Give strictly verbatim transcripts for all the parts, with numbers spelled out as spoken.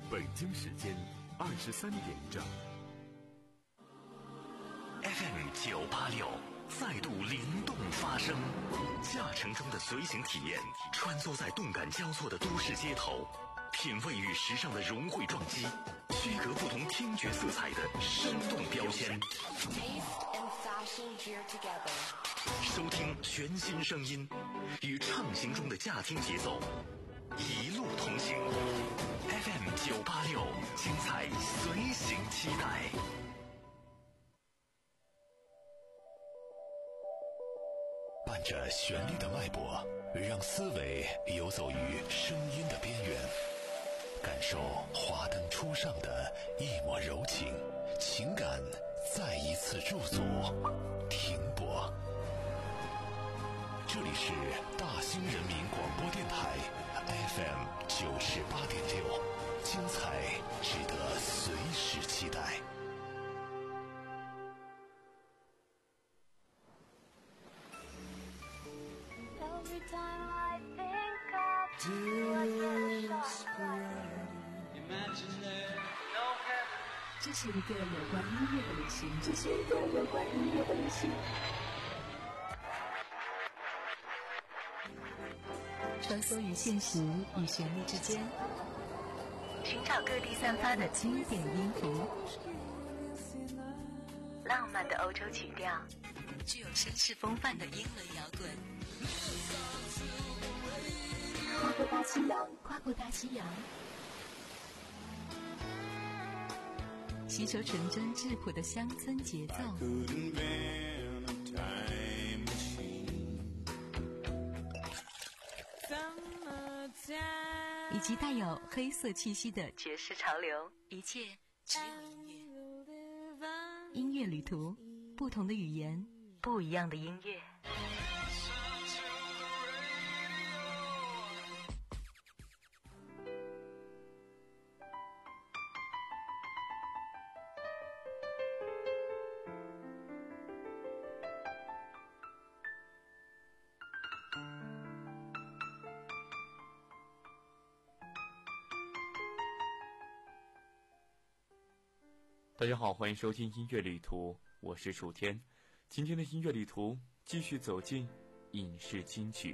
北京时间二十三点整。 F M 九八六再度灵动发声，驾乘中的随行体验，穿梭在动感交错的都市街头，品味与时尚的融汇撞击，区隔不同听觉色彩的生动标签。收听全新声音，与畅行中的驾听节奏，一路同行。F M 九八六，精彩随行期待。伴着旋律的脉搏，让思维游走于声音的边缘，感受华灯初上的一抹柔情，情感再一次驻足停泊。这里是大兴人民广播电台 F M 九十八点六，精彩值得随时期待。 这是一个有关音乐的旅行，这是一个有关音乐的旅行。穿梭于现实与旋律之间，寻找各地散发的经典音符，浪漫的欧洲曲调，具有绅士风范的英伦摇滚。跨过大西洋，跨过大西洋，吸收纯真质朴的乡村节奏，以及带有黑色气息的爵士潮流，一切只有音乐。音乐旅途，不同的语言，不一样的音乐。 大家好，欢迎收听音乐旅途，我是楚天。今天的音乐旅途继续走进影视金曲。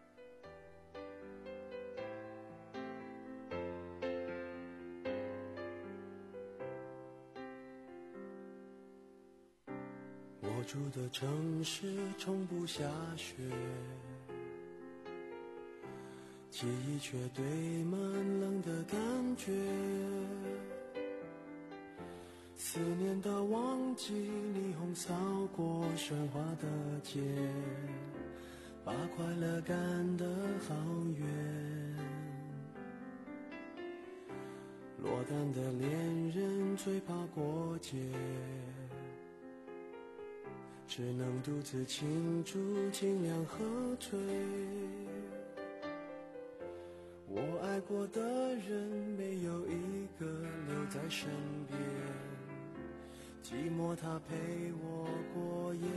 我住的城市从不下雪，记忆却堆满冷的感觉，思念的旺季，霓虹扫过喧哗的街，把快乐赶得好远。落单的恋人最怕过节，只能独自庆祝，尽量喝醉。我爱过的人没有一个留在身边，寂寞它陪我过夜。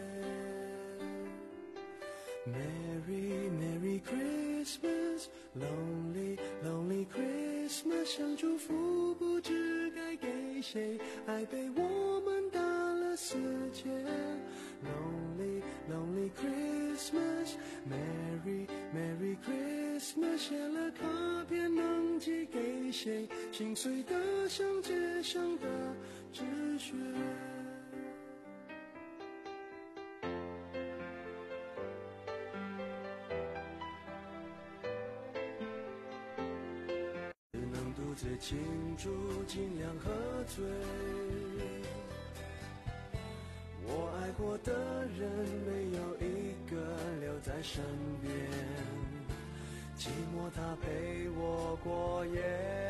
Merry Merry Christmas Lonely Lonely Christmas 想祝福不知该给谁，爱被我们打了死结。 Lonely Lonely Christmas Merry Merry Christmas 写了卡片能寄给谁，心碎的像街上的纸屑。只能独自庆祝，尽量喝醉。我爱过的人没有一个留在身边，寂寞它陪我过夜。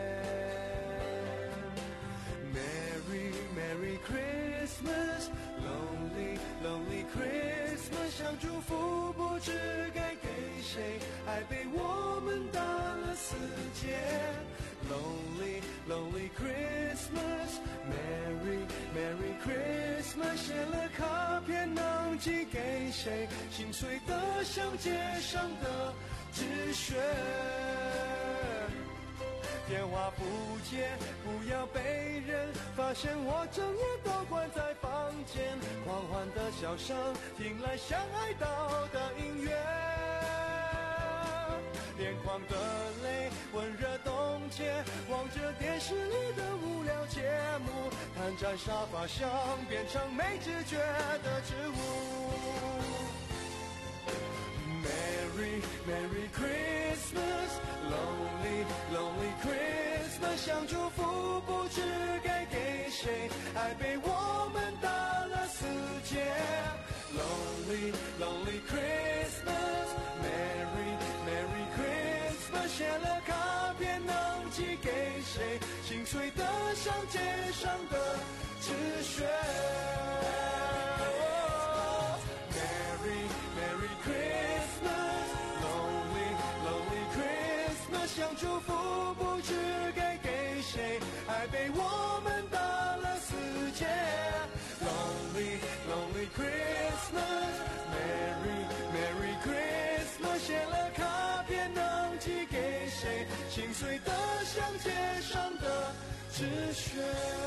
Merry Merry Christmas Lonely Lonely Christmas 想祝福不知该给谁，爱被我们打了死结。 Lonely Lonely Christmas Merry Merry Christmas 写了卡片能寄给谁，心碎的像街上的纸屑。 电话不接，不要被人发现我整夜都关在房间，狂欢的笑声听来像哀悼的音乐，眼眶的泪温热冻结，望着电视里的无聊节目，瘫在沙发上变成没知觉的植物。Merry Merry Christmas Lonely Lonely Christmas 想祝福不知该给谁，爱被我们打了死结。 Lonely Lonely Christmas Merry Merry Christmas 写了卡片能寄给谁，心碎得像街上的纸屑。 Merry Merry Christmas Lonely Lonely Christmas 想祝福不知该给谁，爱被我们打了死结。 Lonely Lonely Christmas Merry Merry Christmas 写了卡片能寄给谁，心碎得像街上的纸屑。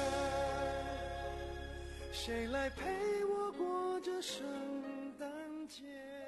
谁来陪我过这圣诞节？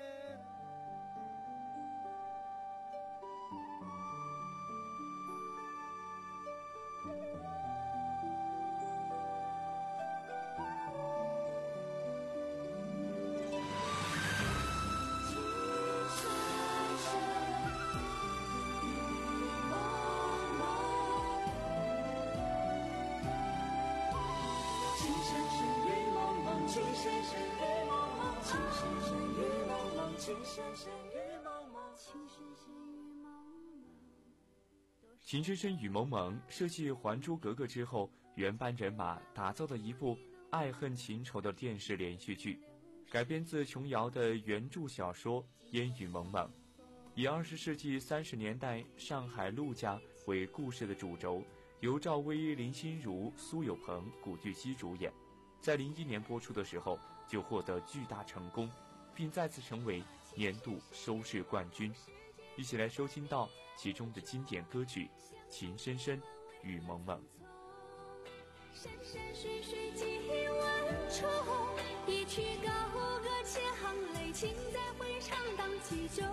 情深深雨蒙蒙设计《还珠格格》之后，原班人马打造的一部爱恨情仇的电视连续剧，改编自琼瑶的原著小说《烟雨蒙蒙》，以二十世纪三十年代上海陆家为故事的主轴，由赵薇、林心如、苏有朋、古巨基主演，在零一年播出的时候就获得巨大成功，并再次成为年度收视冠军。一起来收听到其中的经典歌曲《情深深雨蒙蒙》。 山山水水几万重，一曲高歌千行泪，情在会场荡其中。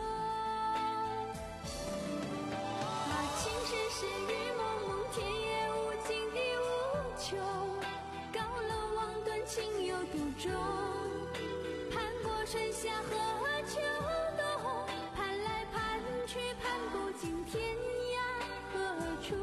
啊，情深深雨蒙蒙，天也无尽地无穷，高楼望断情有独钟，攀过春夏和秋冬，攀来攀去攀不尽天涯何处。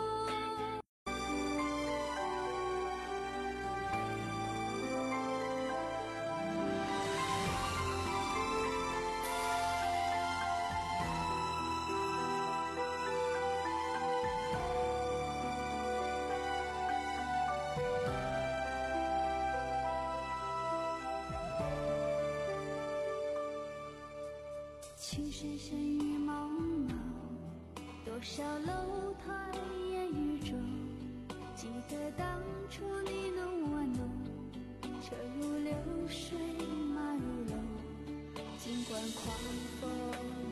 情深深雨蒙蒙，多少楼台烟雨中，记得当初你侬我侬，车如流水马如龙，尽管狂风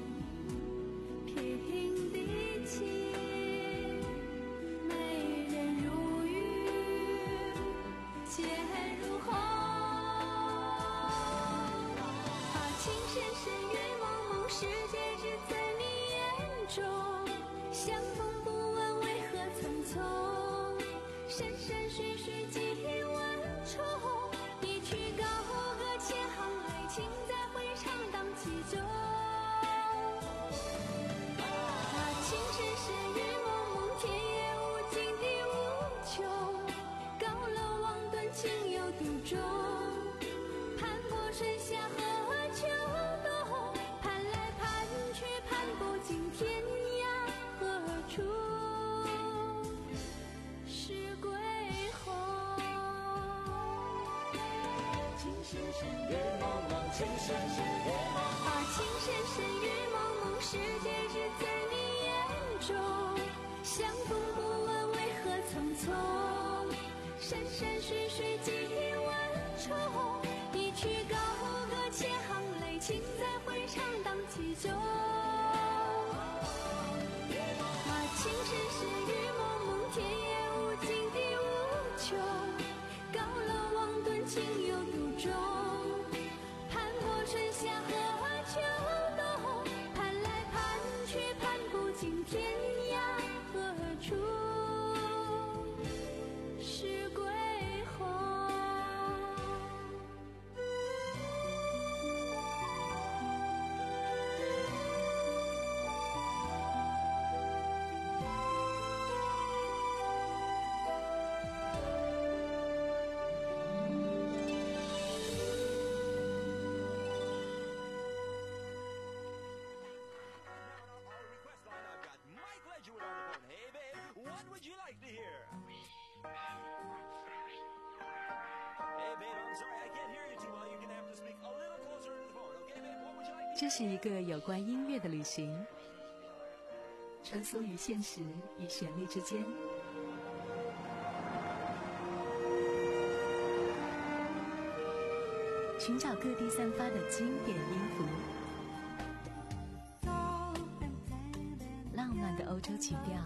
平地起，美人如玉剑如虹。啊，情深深雨蒙蒙，世界只在你眼中，相逢不问为何匆匆，山山水水几万重，一曲高歌千行泪，情在会场荡其中。啊，情深深雨蒙蒙，天也无尽地无穷，高楼望断情有独钟，攀过春夏和秋冬，攀来攀去攀不尽天涯何处是归鸿。情深深雨蒙蒙，情深深雨蒙蒙，啊，情深深雨蒙蒙，世界只在你眼中，相逢不问为何匆匆，山山水水几万重，一曲高歌千行泪，情在会场荡其中。啊，情深深雨 you like to hear? Hey, babe, I'm sorry, I can't hear you too well. You're gonna have to speak a little closer to the phone, okay, babe? What would you like to hear? 这是一个有关音乐的旅行，穿梭于现实与旋律之间。寻找各地散发的经典音符，浪漫的欧洲情调，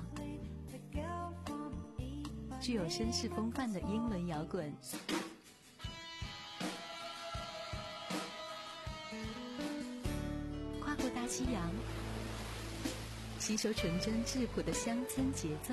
具有绅士风范的英伦摇滚，跨过大西洋，吸收纯真质朴的乡村节奏。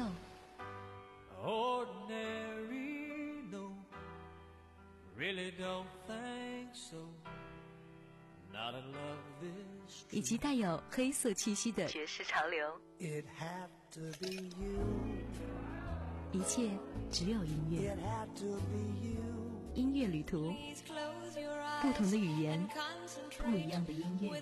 Ordinary, no, really don't think so. Not in love this. 以及带有黑色气息的爵士潮流。 It had to be you. 一切只有音乐。 It had to be you. 音乐旅途，不同的语言，不一样的音乐。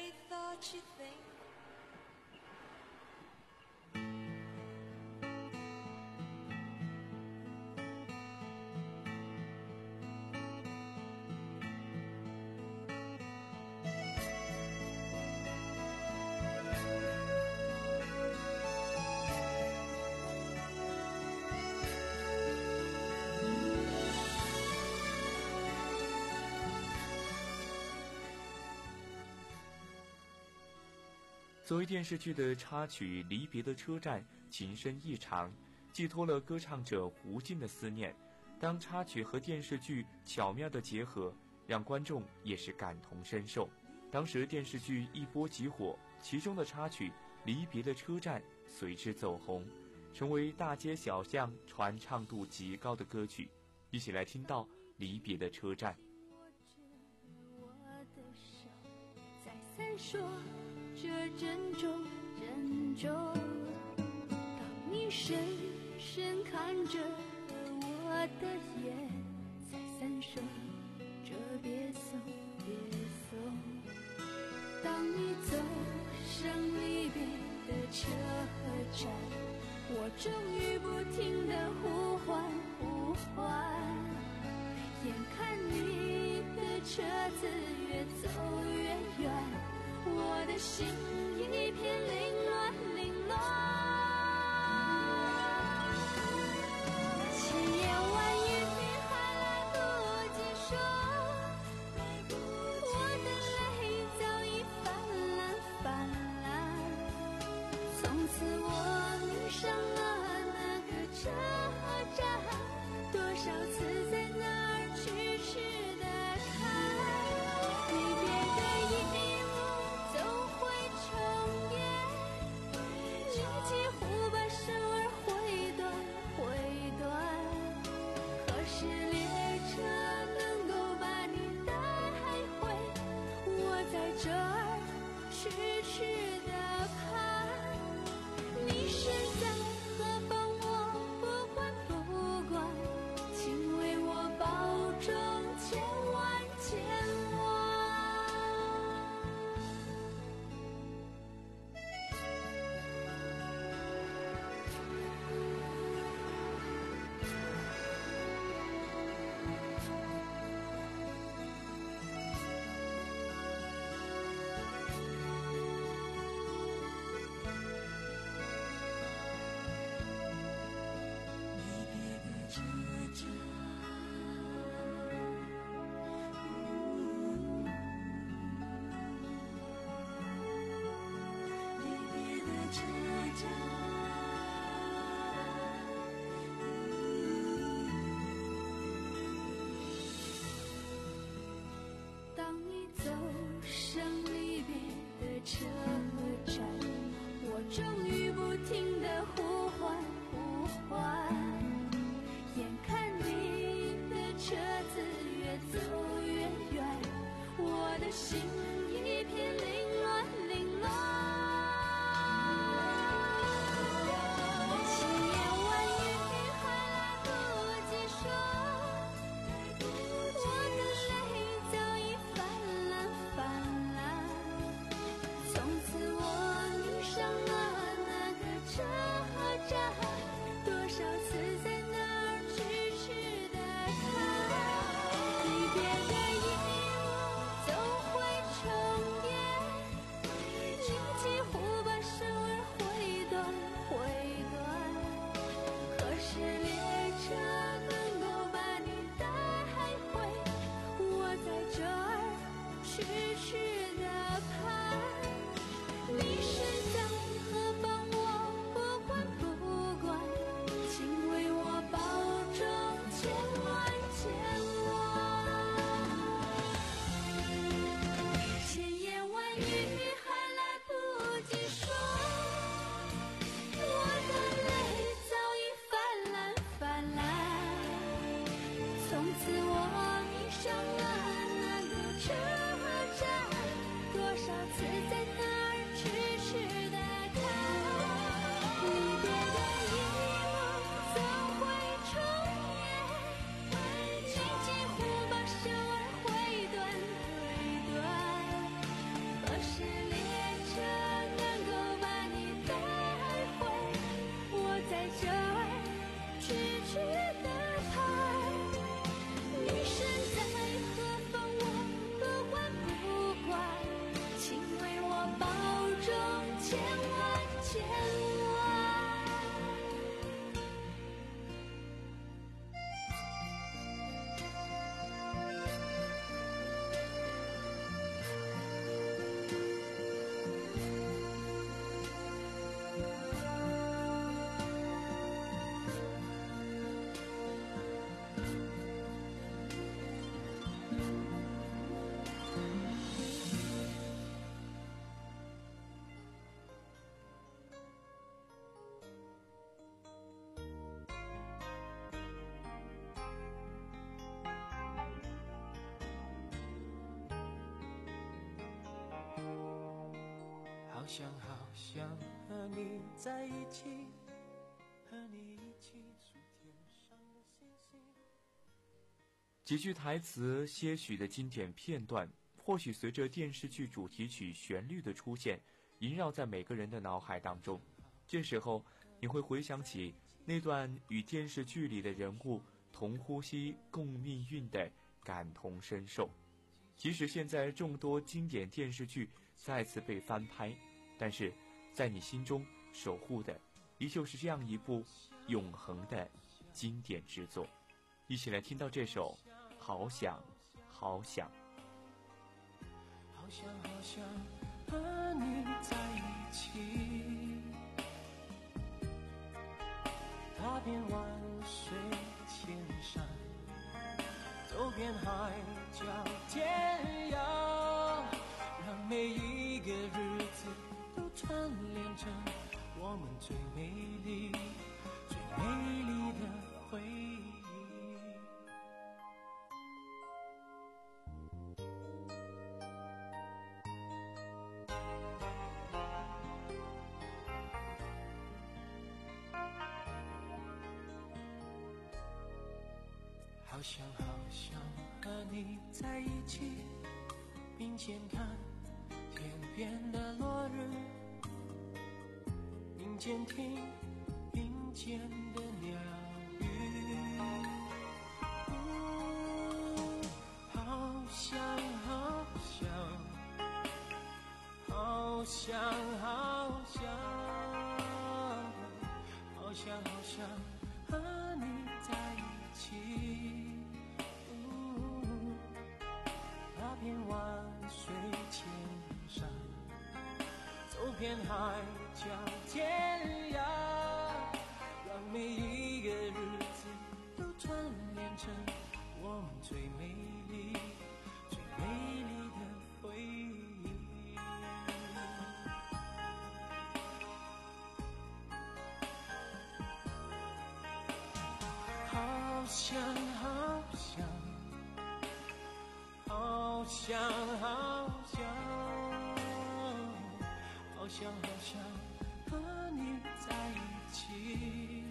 作为电视剧的插曲《离别的车站》，情深意长，寄托了歌唱者无尽的思念。当插曲和电视剧巧妙的结合，让观众也是感同身受。当时电视剧一波即火，其中的插曲《离别的车站》随之走红，成为大街小巷传唱度极高的歌曲。一起来听到《离别的车站》。 这珍重珍重，当你深深看着我的眼，再三说这别送别送。当你走上离别的车站，我终于不停地呼唤呼唤，眼看你的车子越走越远，我的心一片凌乱凌乱，千言万语你还来不及说，我的泪早已泛滥泛滥，从此我迷上了那个车站，多少次在那儿痴痴地看，离别的一幕总会重演，你几乎把手儿挥断挥断，可是列车能够把你带回，我在这儿痴痴地盼，你身在何方我不管不管，请为我好想好想和你在一起，和你一起数天上的星星。 几句台词，些许的经典片段，或许随着电视剧主题曲旋律的出现，萦绕在每个人的脑海当中。这时候你会回想起那段与电视剧里的人物同呼吸共命运的感同身受。即使现在众多经典电视剧再次被翻拍，但是在你心中守护的依旧是这样一部永恒的经典之作。一起来听到这首好想好想。 好想好想和你在一起，踏遍万水千山，走遍海角天涯，让每一个日子都串联成我们最美丽最美丽的回忆。好想好想和你在一起，并肩看天边的落日，并肩听林间的鸟语。嗯，好想好想，好想好想，好想好想和你在一起。踏遍万水千山，走遍海角天涯，让每一个日子都串联成我们最美丽最美丽的回忆。好想好想，好想好想，好想好想和你在一起。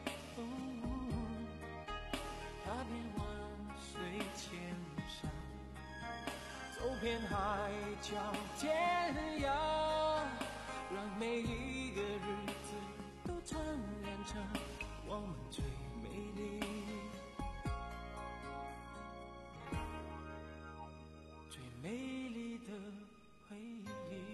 踏遍万水千山，走遍海角天涯，让每一个日子都串联成我们最美丽最美丽的回忆。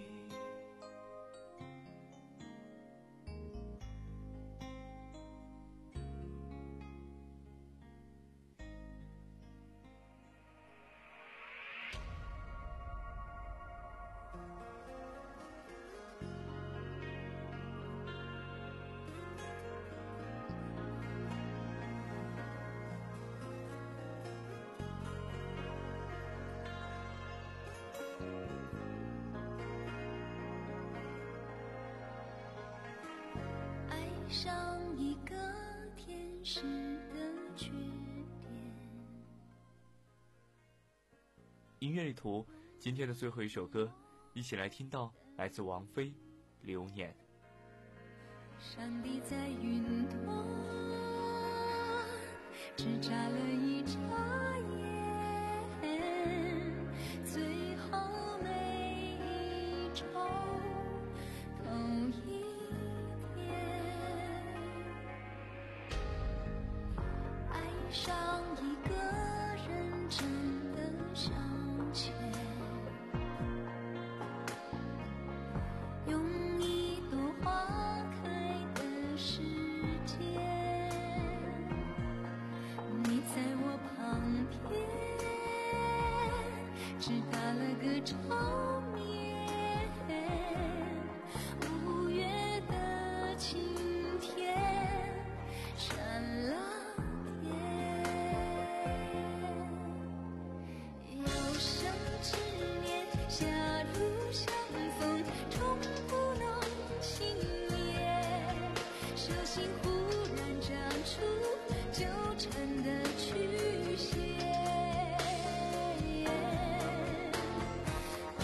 爱上一个天使的缺点。 音乐旅途今天的最后一首歌，一起来听到来自王菲《流年》。 上帝在云端只眨了一眨眼，最后每一周同一天，爱上一个人真的向前，用一朵花开的时间，你在我旁边只打了个照面，五月的晴天闪了天，有生之年狭路相逢，终不能幸免，手心忽然长出纠缠的曲线，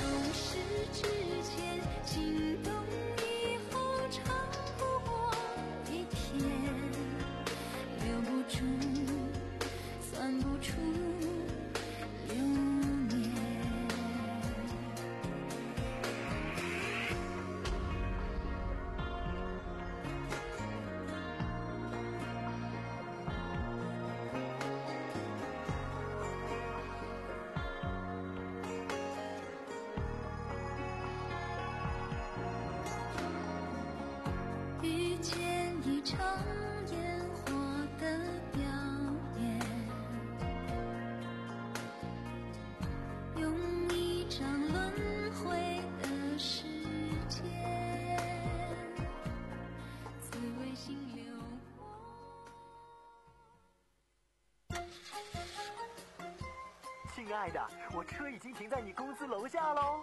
亲爱的，我车已经停在你公司楼下喽。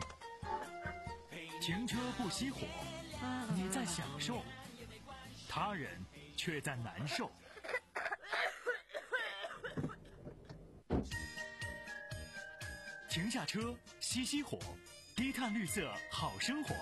停车不熄火，你在享受，他人却在难受。停下车，熄熄火，低碳绿色好生活。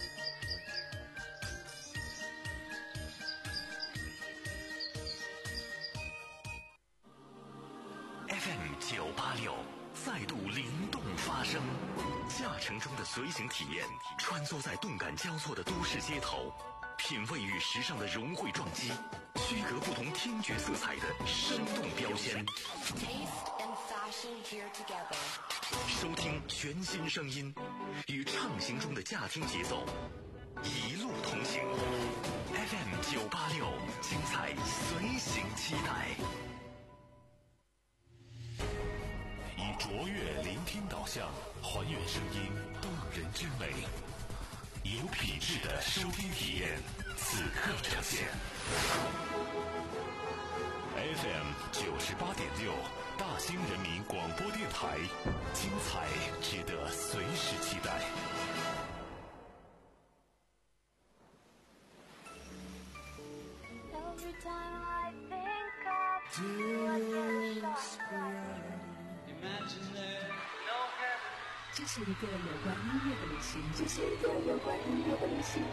F M 九八六再度灵动发声，驾乘中的随行体验，穿梭在动感交错的都市街头，品味与时尚的融汇撞击，区隔不同听觉色彩的生动标签。收听全新声音，与畅行中的驾听节奏，一路同行。F M 九八六，精彩随行期待。以卓越聆听导向，还原声音动人之美，有品质的收听体验，此刻呈现。F M 九十八点六，大兴人民广播电台，精彩值得随时期待。 这是一个有关音乐的旅行，这是一个有关音乐的旅行。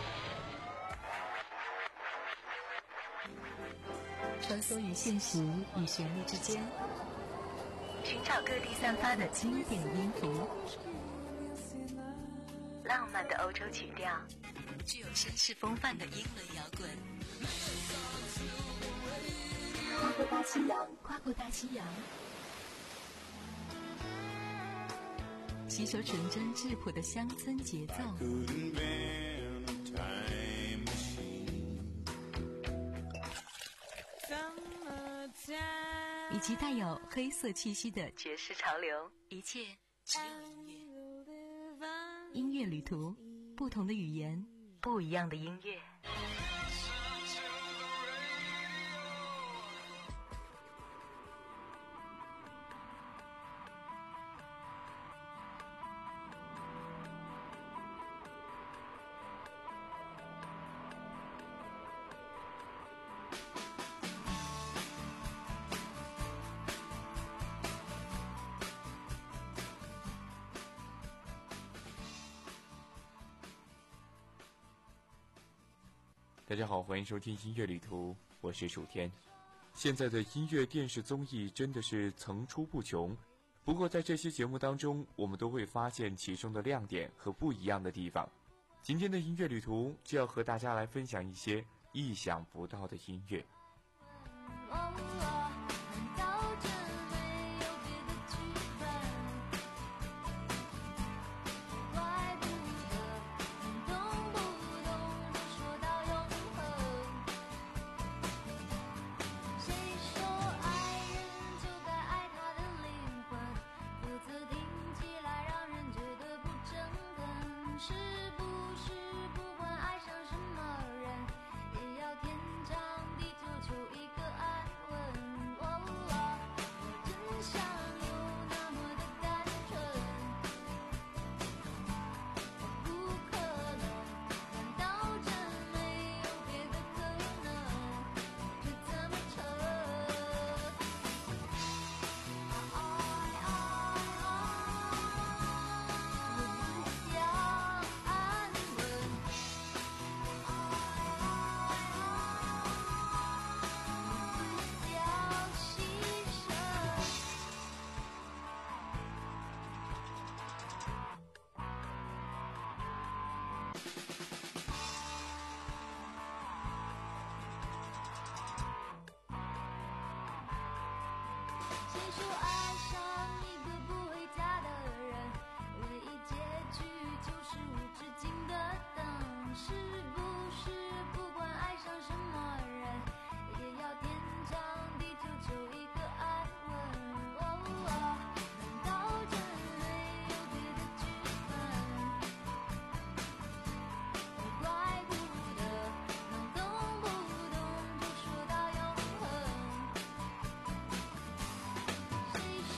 穿梭于现实与旋律之间，寻找各地散发的经典音符，浪漫的欧洲曲调，具有绅士风范的英伦摇滚。跨过大西洋，跨过大西洋。吸收纯真质朴的乡村节奏，以及带有黑色气息的爵士潮流，一切只有音乐。音乐旅途，不同的语言，不一样的音乐。 大家好，欢迎收听音乐旅途，我是楚天。现在的音乐电视综艺真的是层出不穷，不过在这些节目当中，我们都会发现其中的亮点和不一样的地方。今天的音乐旅途就要和大家来分享一些意想不到的音乐。 谁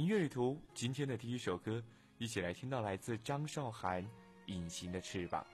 乐旅途今天的第一首歌，一起来听到来自张韶涵《隐形的翅膀》。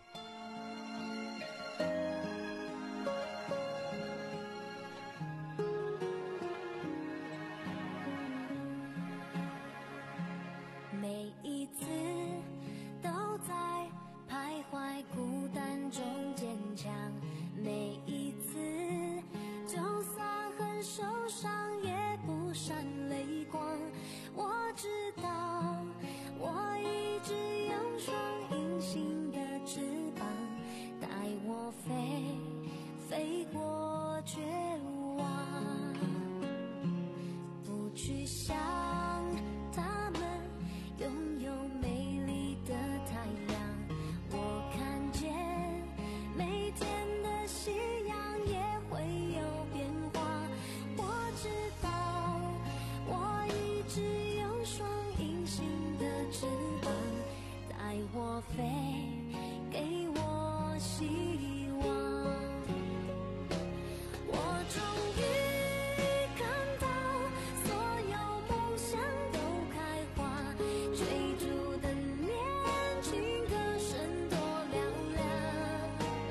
每一次都在徘徊孤单中坚强，每一次就算很受伤也不闪泪光。我知道我一直有双隐形的翅膀，带我飞飞过绝望，不去想他们拥有美丽的太阳。我看见每天的夕阳也会有变化。我知道我一直有双隐形的翅膀，带我飞，给我希望。我终于看到所有梦想都开花，追逐的年轻歌声多嘹亮。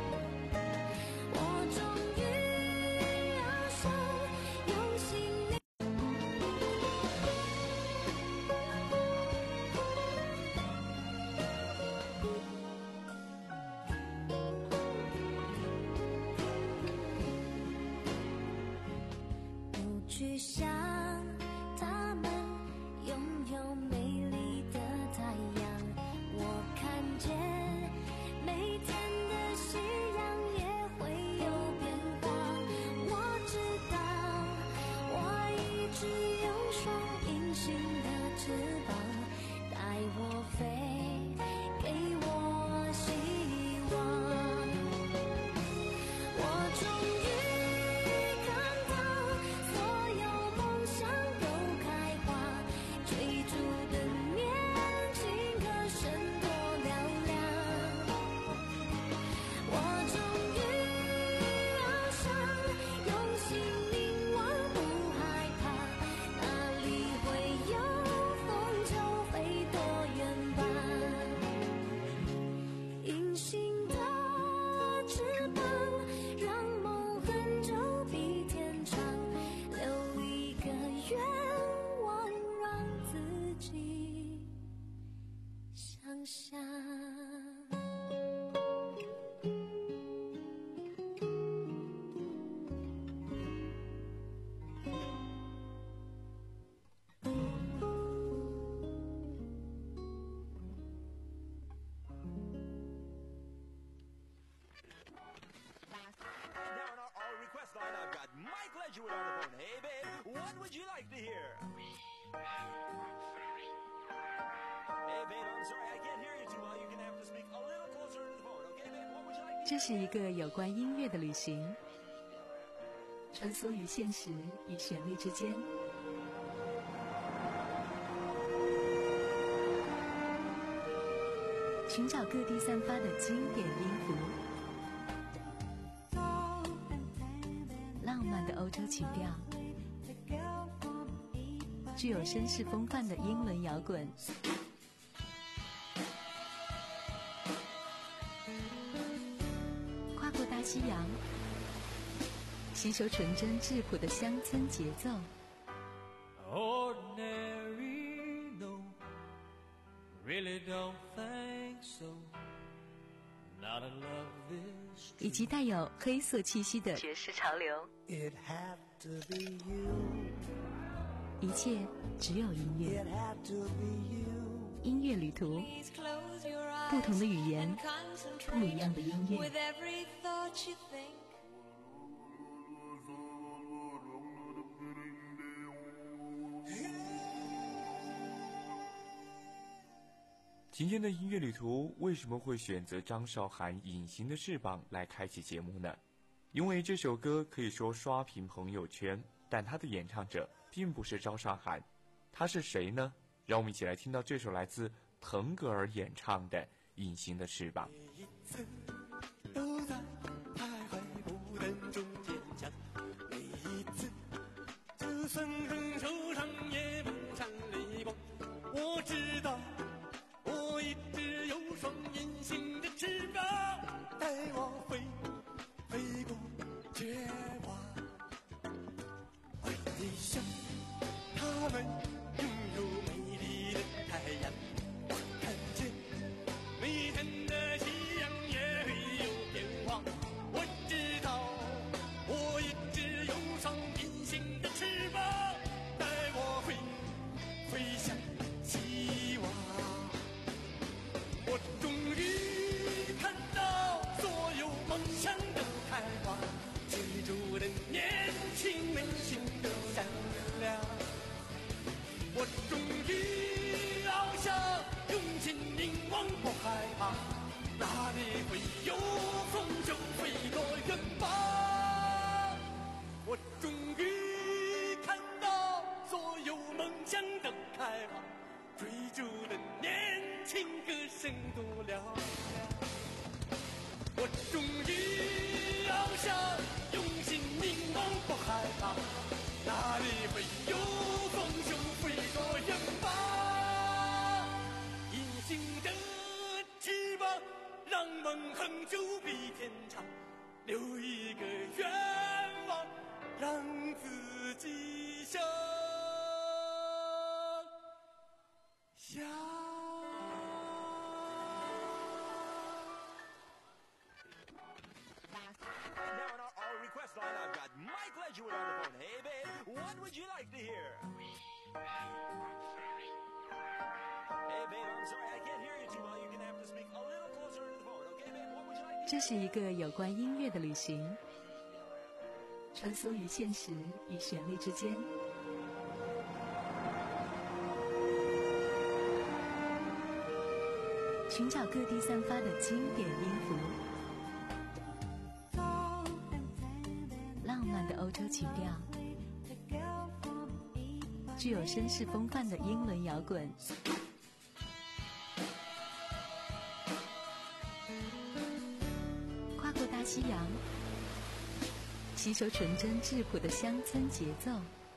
我终于翱翔，用心灵不去想他们拥有美丽的太阳。我看见每天的夕阳也会有变化。我知道我一直有双隐形的翅膀，带我飞，给我希望。我终于看到所有梦想都开花，追逐的年轻歌声多嘹亮。我终于翱翔，用心凝望，不害怕，哪里会有风就飞多远吧。隐形的翅膀，让梦很久比天长，留一个愿望让自己想象。 Now on our, our request line, I've got Mike Ledgewood on the phone. Hey, babe, what would you like to hear? Hey, babe, I'm sorry, I can't hear you too well. You're gonna have to speak a little closer to the phone, okay, babe? What would you like to hear? 这是一个有关音乐的旅行，穿梭于现实与旋律之间。寻找各地散发的经典音符，浪漫的欧洲情调，具有绅士风范的英伦摇滚，跨过大西洋，吸收纯真质朴的乡村节奏。 Ordinary, no, really don't think so. Not a love this 以及带有黑色气息的爵士潮流， It had to be you. 一切只有音乐。 It had to be you. 音乐旅途，不同的语言，不一样的音乐。 With every thought you think. 今天的音乐旅途为什么会选择张韶涵《隐形的翅膀》来开启节目呢？因为这首歌可以说刷屏朋友圈，但它的演唱者并不是张韶涵，他是谁呢？让我们一起来听到这首来自腾格尔演唱的《隐形的翅膀》。 每一次都在徘徊不能中坚强，每一次就算很受伤也不闪泪光。 我知道我一直有双隐形的翅膀，带我飞飞过绝望。我的想他们拥有美丽的太阳，我看见每天的夕阳也会有变化。我知道我一直有双隐形的翅膀，带我飞飞向希望。我终于看到所有梦想的开花，追逐的年轻人心的善良。我终于翱翔，用尽凝望不害怕，哪里会有风就飞过远方。我终于看到所有梦想的开花，追逐的年轻歌声多嘹亮。我终于翱翔，用心凝望不害怕，哪里会有风就飞过远方。隐形的翅膀让梦恒久比天长，留一个愿望让自己想想。 Now on our, our request line, I've got Mike Ledgewood on the phone. Hey, babe, what would you like to hear? Hey, babe, I'm sorry, I can't hear you too well. You're gonna have to speak a little closer to the phone. Okay, babe, what would you like to hear? 这是一个有关音乐的旅行，穿梭于现实与旋律之间。寻找各地散发的经典音符，浪漫的欧洲情调，具有绅士风范的英伦摇滚，跨过大西洋，吸收纯真质朴的乡村节奏。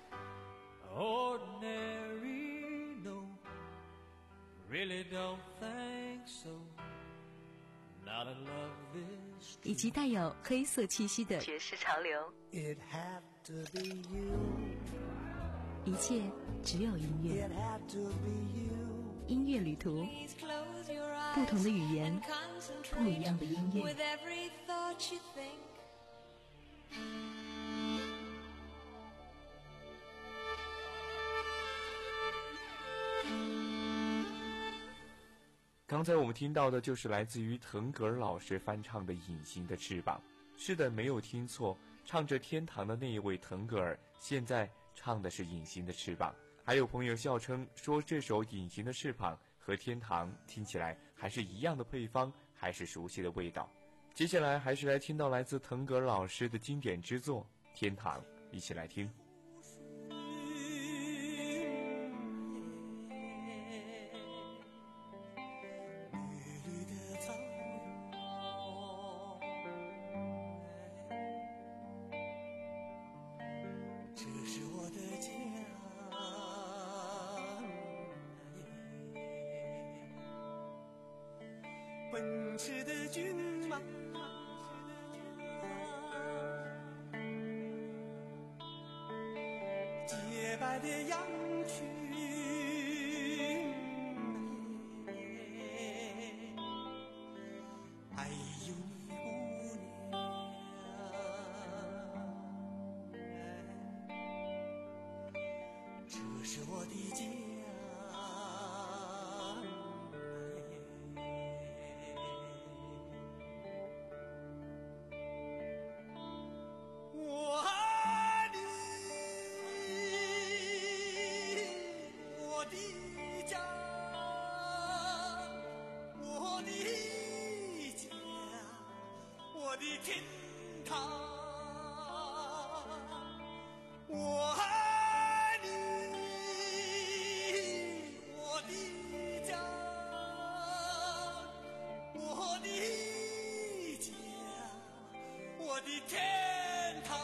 Ordinary, no, really don't think so. Not a love this 以及带有黑色气息的爵士潮流。 It had to be you. 一切只有音乐。 It had to be you. 音乐旅途，不同的语言，不一样的音乐。 With every thought you think. 刚才我们听到的就是来自于腾格尔老师翻唱的《隐形的翅膀》。是的，没有听错，唱着天堂的那一位腾格尔，现在唱的是《隐形的翅膀》。还有朋友笑称说，这首《隐形的翅膀》和天堂听起来还是一样的配方，还是熟悉的味道。接下来还是来听到来自腾格尔老师的经典之作《天堂》，一起来听。 奔驰的骏马，洁白的羊群，还有你姑娘，这是我的家。我的天堂，我爱你，我的家，我的家，我的天堂。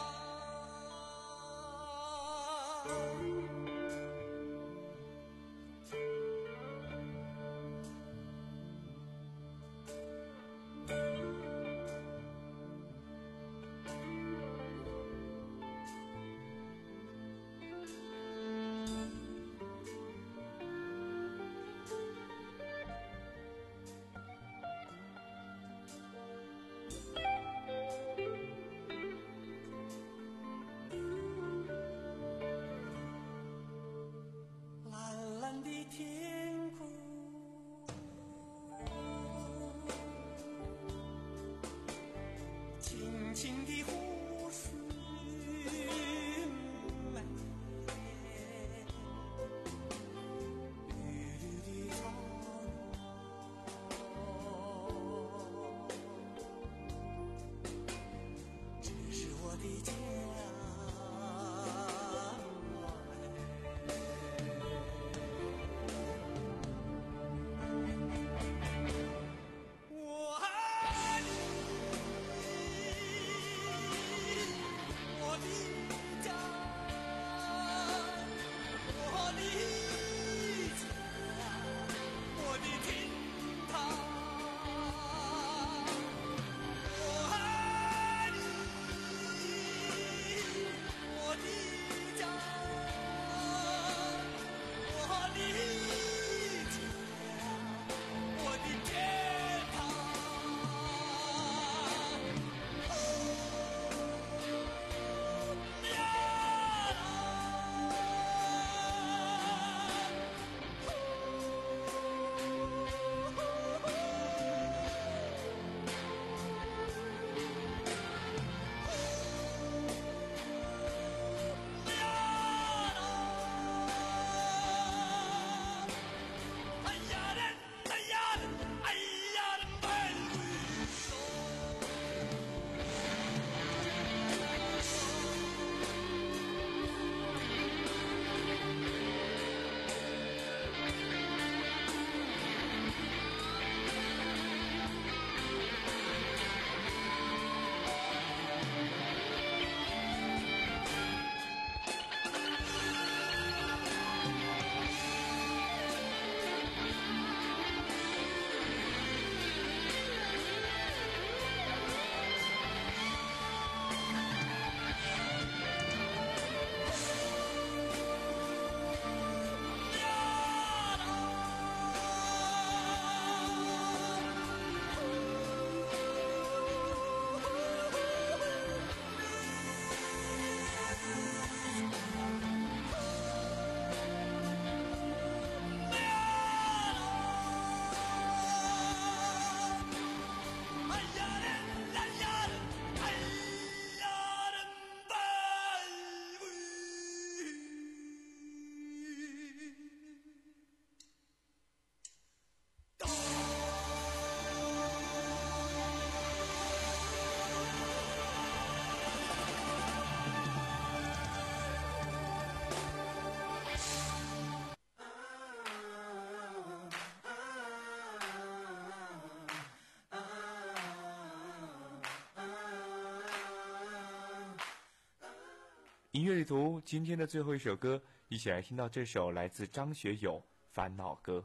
音乐旅途今天的最后一首歌，一起来听到这首来自张学友《烦恼歌》。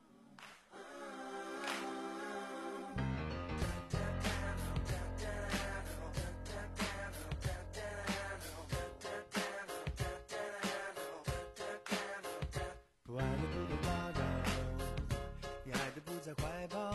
不爱的不多打扰，你爱的不在怀抱，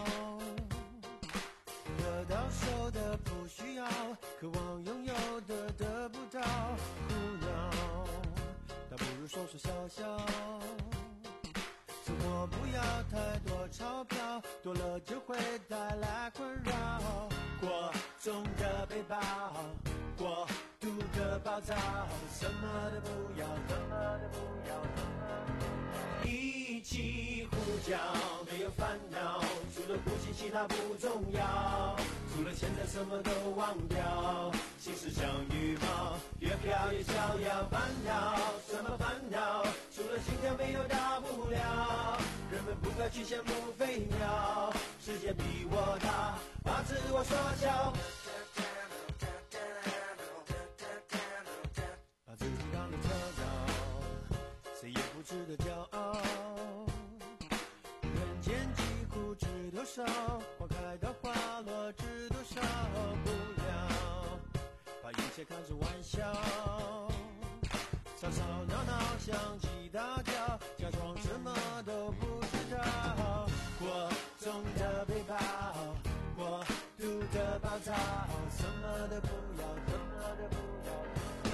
得到手的不需要，渴望拥有的得不到，苦恼倒不如说说笑笑，生活不要太多钞票，多了就会带来困扰，过重的背包，过度的暴躁，什么都不要，什么都不要，什么都不要，一起呼叫，没有烦恼，除了呼吸其他不重要，除了现在什么都忘掉，心事像羽毛，越飘越逍遥，烦恼什么烦恼，除了心跳没有大不了，人们不该去羡慕飞鸟，世界比我大，把自我缩小，把自己当作特高，谁也不值得骄傲，人间疾苦知多少，花开到花落知多少，不了把一切看作玩笑，吵吵闹闹相机大叫，假装什么都不知道，过重的背包，过度的暴躁，什么都不要，什么都不要，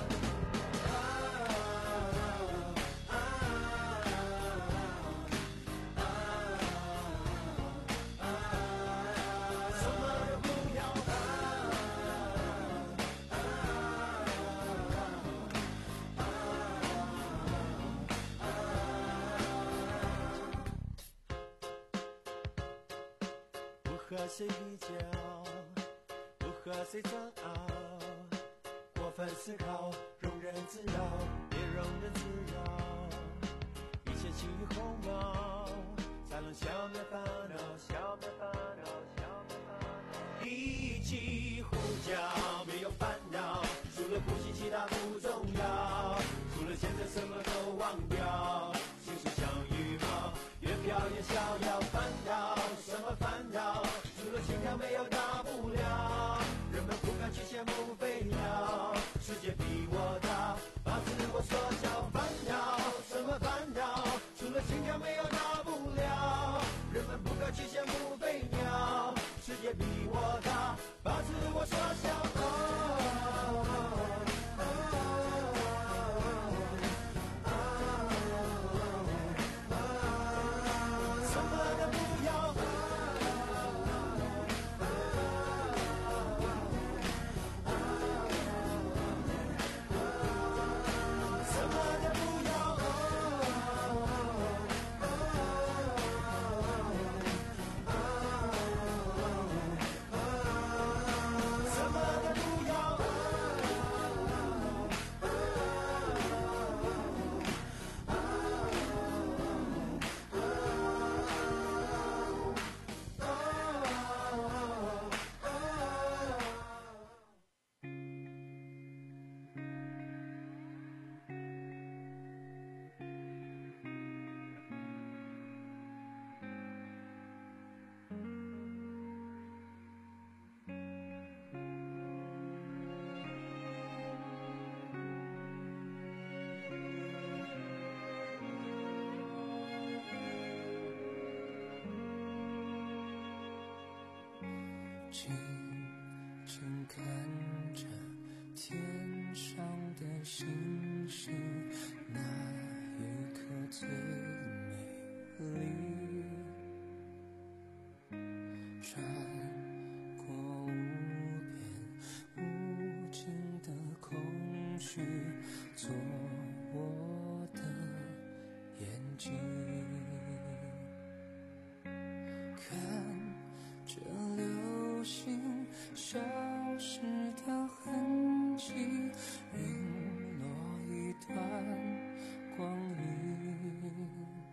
不和谁比较，不和谁争拗，过分思考，容人自扰，别容人自扰，一切轻于鸿毛，才能消灭烦恼，消灭烦恼，消灭烦恼，一起呼叫，没有烦恼，除了呼吸其他不重要，除了现在什么都忘掉，心事像羽毛，越飘越逍遥，烦恼什么烦恼，除了心跳没有大不了，人们不敢去羡慕飞鸟，世界比我大，把自我缩小，烦恼什么烦恼，除了心跳没有大不了，人们不敢去羡慕飞鸟，世界比我大，把自我缩小，哦哦哦什么都不要，什么都不要，什么都不要， 静静看着天上的星星，那一颗最美丽，穿过无边无尽的空虚，做我的眼睛，看这流星消失的痕迹，陨落一段光阴，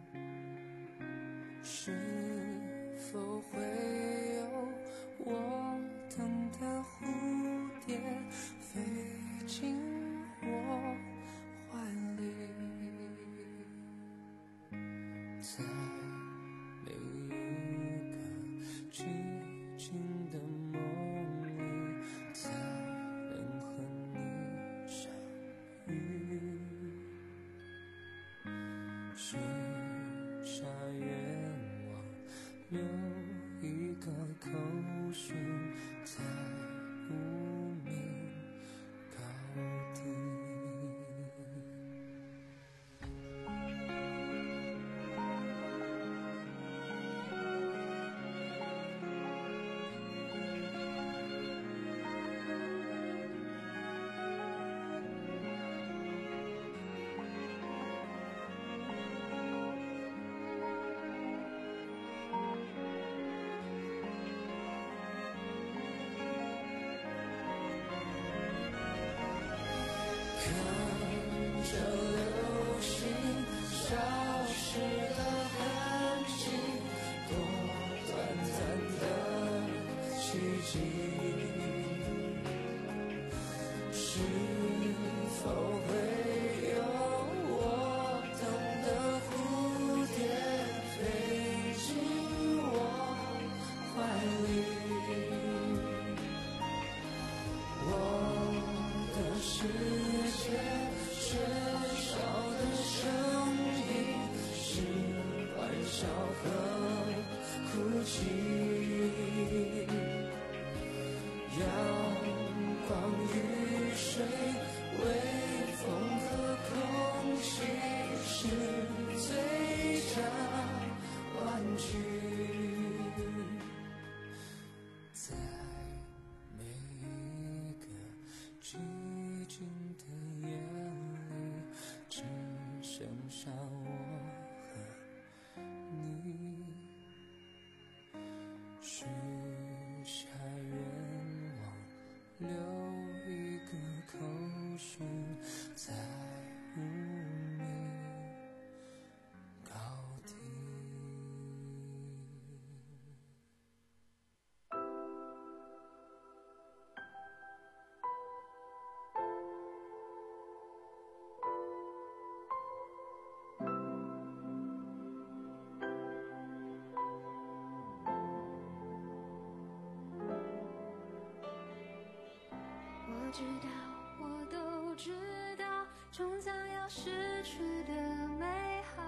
是否会有我等的蝴蝶飞进我奇迹，是否会有我等的蝴蝶飞进我怀里？我的世界缺少的声音是欢笑和哭泣，阳光、雨水、微风和空气是最佳玩具，在每一个寂静的夜里，只剩下我和你，许下愿望，留一个口讯，在无名高低。 我知道，我都知道，终将要失去的美好，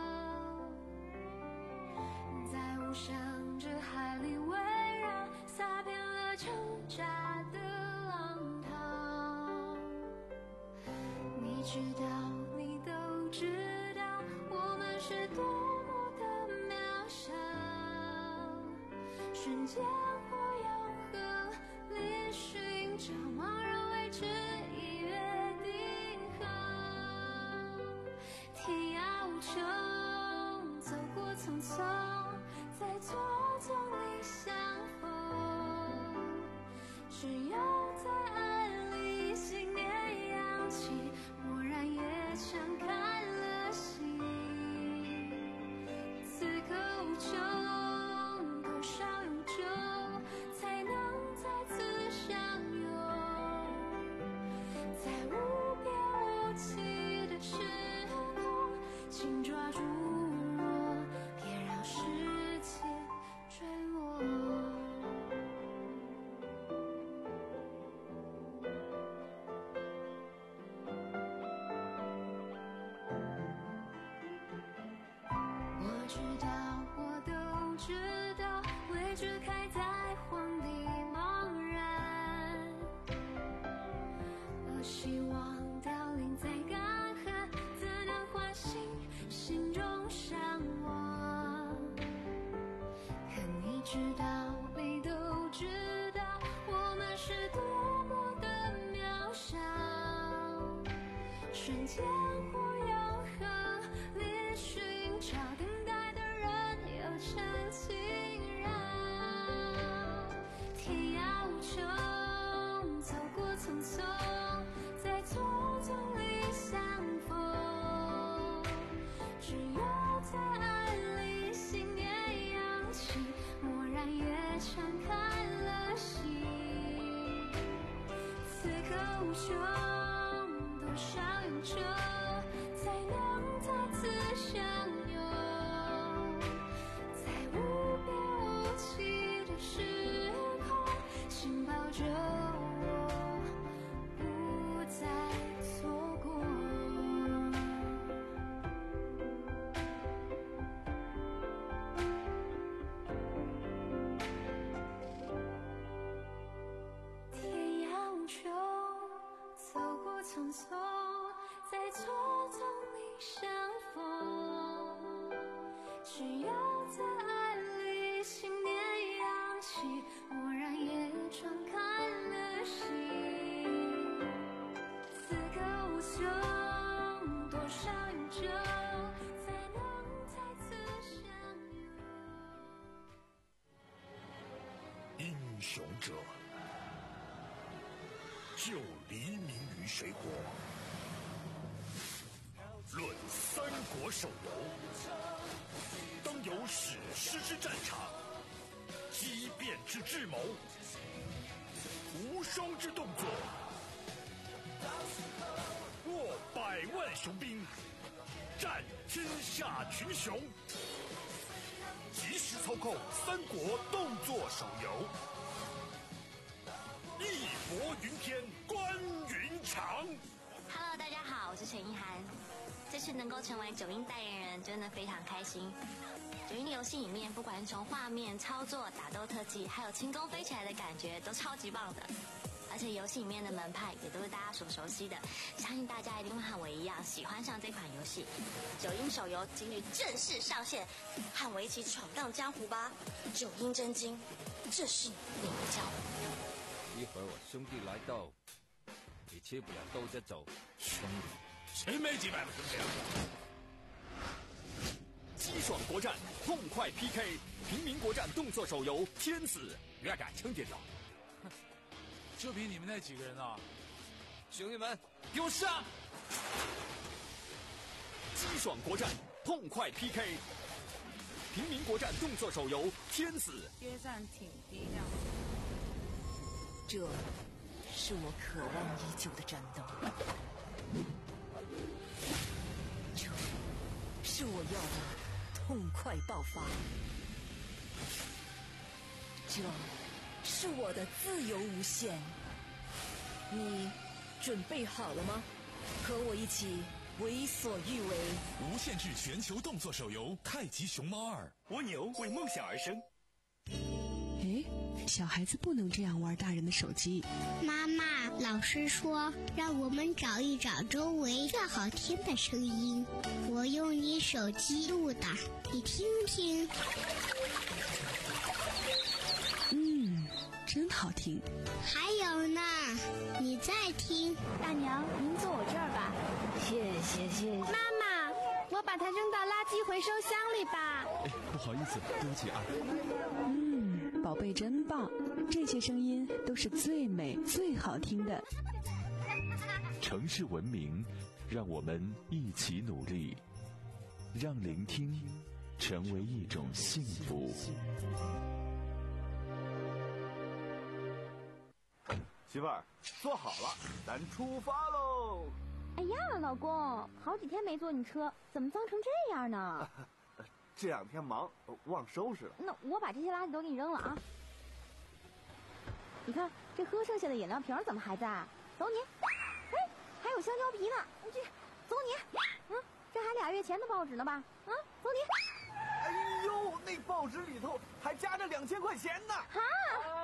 在无声之海里围绕，洒遍了挣扎的浪涛。你知道，你都知道，我们是多么的渺小，瞬间或永恒里寻找茫然未知已约定好，天涯无穷，走过匆匆，在错综里相逢，只有在爱里信念扬起，蓦然也敞开了心，此刻无穷，多少永久才能再次相拥，在无边无际的时空，请抓住我，别让世界坠落。我知道，我都知道，畏惧开在荒地茫然，而希望凋零在干旱，怎能唤醒心中向往？可你知道，你都知道，我们是多么的渺小，瞬间或永恒里寻找，等待的人又成侵扰，天涯无穷，走过匆匆，在错综里相逢，只有在爱里信念扬起，蓦然也敞开了心，此刻无穷，多少永久才能再次相拥，在无边无际的时空，请抱着我，不再错过。天涯无穷，走过匆匆，在错综里相逢，只有在爱里信念扬起，蓦然也敞开了心，此刻无穷，多少永久才能再次相拥？ 英雄者，就黎明于水火。论三国手游，当有史诗之战场，击边变之智谋，无双之动作，握百万雄兵，战天下群雄，即时操控三国动作手游，义薄云天，关云长。 Hello， 大家好，我是陈意涵。这次能够成为九阴代言人，真的非常开心。九阴的游戏里面，不管是从画面、操作、打斗特技，还有轻功飞起来的感觉，都超级棒的。而且游戏里面的门派也都是大家所熟悉的，相信大家一定会和我一样喜欢上这款游戏。九阴手游今日正式上线，和我一起闯荡江湖吧！九阴真经，这是领教。 一会儿我兄弟来到，你吃不了兜着走。 兄弟，谁没几百个兄弟啊？ 激爽国战，痛快 P K， 平民国战动作手游《天子》，越敢撑点了。 就凭你们那几个人啊！ 兄弟们，给我上！ 激爽国战，痛快 P K， 平民国战动作手游《天子》。 约战挺低调。 这是我渴望已久的战斗，这是我要的痛快爆发，这是我的自由无限。你准备好了吗？和我一起为所欲为。 无限制全球动作手游《太极熊猫二》，蜗牛为梦想而生。 诶，小孩子不能这样玩大人的手机。 妈妈，老师说让我们找一找周围最好听的声音，我用你手机录的，你听听。 嗯，真好听。 还有呢，你再听。 大娘，您坐我这儿吧。 谢谢谢谢。 妈妈，我把它扔到垃圾回收箱里吧。 哎，不好意思，对不起啊。 嗯，宝贝真棒，这些声音都是最美最好听的。 城市文明，让我们一起努力，让聆听成为一种幸福。 媳妇儿，坐好了，咱出发喽！ 哎呀，老公，好几天没坐你车，怎么脏成这样呢？ 这两天忙，忘收拾了。 那我把这些垃圾都给你扔了啊！你看这喝剩下的饮料瓶怎么还在？走你！哎，还有香蕉皮呢，这走你！嗯，这还俩月前的报纸呢吧？啊，走你！ 哎呦，那报纸里头还夹着两千块钱呢！ 哈！